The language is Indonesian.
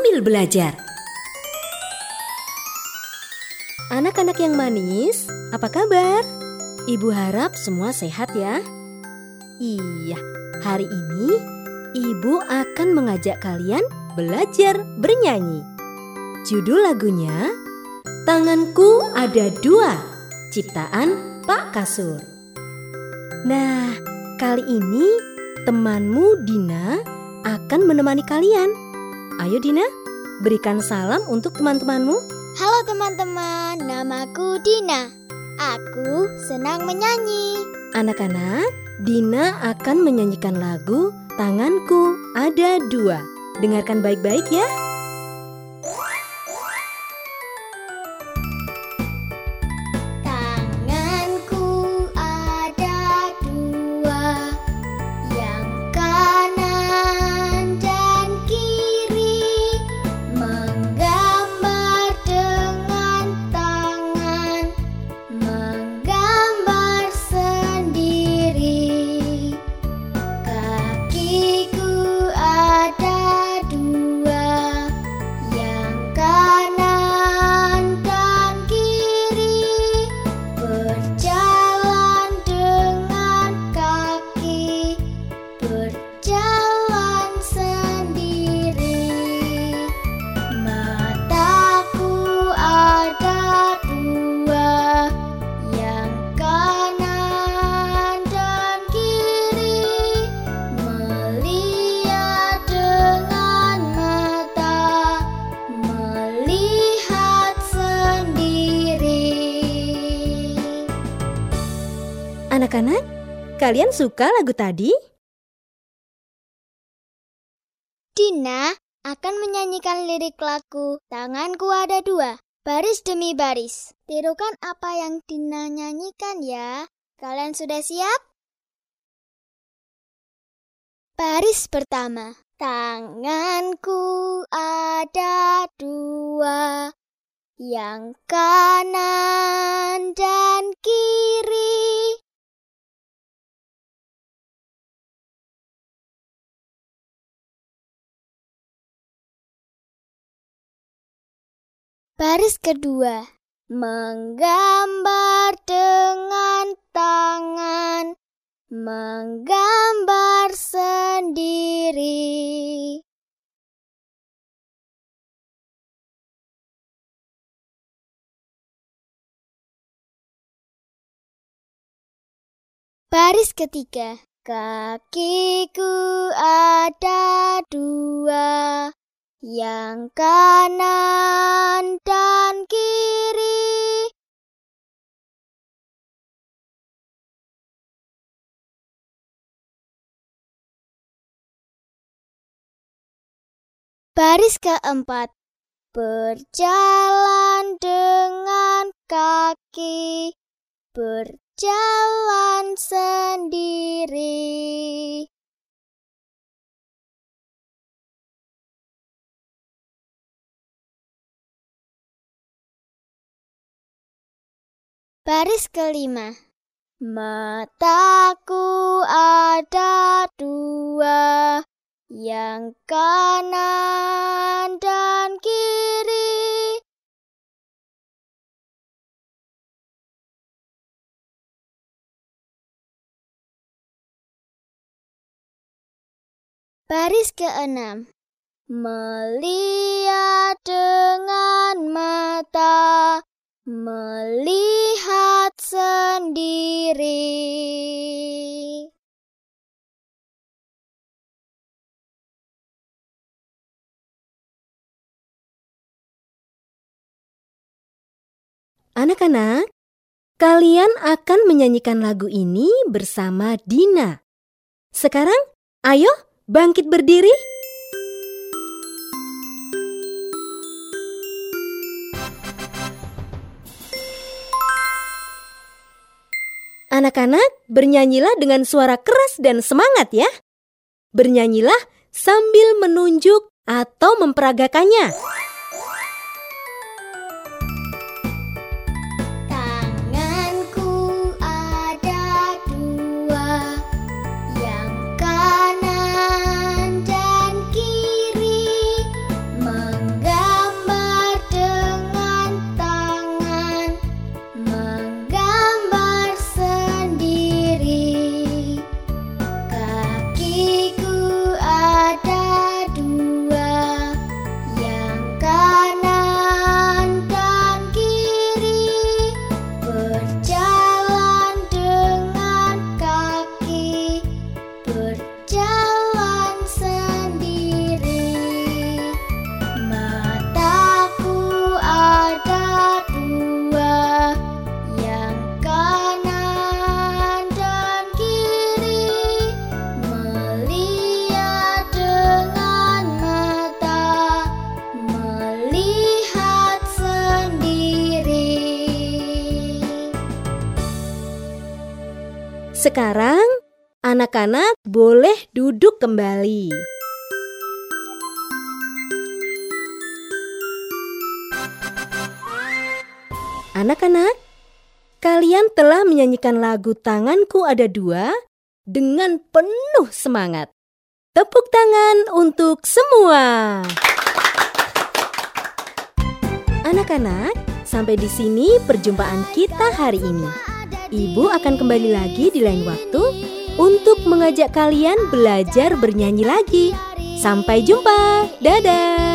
sambil belajar. Anak-anak yang manis, apa kabar? Ibu harap semua sehat ya. Iya, hari ini Ibu akan mengajak kalian belajar bernyanyi. Judul lagunya, Tanganku Ada Dua, ciptaan Pak Kasur. Nah, kali ini temanmu Dina akan menemani kalian. Ayo Dina, berikan salam untuk teman-temanmu. Halo teman-teman, namaku Dina. Aku senang menyanyi. Anak-anak, Dina akan menyanyikan lagu Tanganku Ada Dua. Dengarkan baik-baik ya. Tanganku ada dua, yang kanan dan kiri, menggambar dengan tangan, menggambar sendiri. Kakiku ada dua, yang kanan dan kiri, berjalan dengan kaki, berjalan sendiri. Mataku ada dua, yang kanan dan kiri, melihat dengan mata, melihat sendiri. Anak-anak, kalian suka lagu tadi? Dina akan menyanyikan lirik lagu Tanganku Ada Dua, baris demi baris. Tirukan apa yang Dina nyanyikan ya. Kalian sudah siap? Baris pertama. Tanganku ada dua, yang kanan dan kiri. Baris kedua, menggambar dengan tangan, menggambar sendiri. Baris ketiga, kakiku ada dua, yang kanan dan kiri. Baris keempat, berjalan dengan kaki, berjalan sendiri. Baris kelima, mataku ada dua, yang kanan dan kiri. Baris keenam, melihat dengan mata, melihat sendiri. Anak-anak, kalian akan menyanyikan lagu ini bersama Dina. Sekarang, ayo bangkit berdiri. Anak-anak, bernyanyilah dengan suara keras dan semangat ya. Bernyanyilah sambil menunjuk atau memperagakannya. Tanganku ada dua, yang kanan dan kiri, Sekarang anak-anak boleh duduk kembali. Anak-anak, kalian telah menyanyikan lagu Tanganku Ada Dua dengan penuh semangat. Tepuk tangan untuk semua. Anak-anak, sampai di sini perjumpaan kita hari ini. Ibu akan kembali lagi di lain waktu untuk mengajak kalian belajar bernyanyi lagi. Sampai jumpa. Dadah.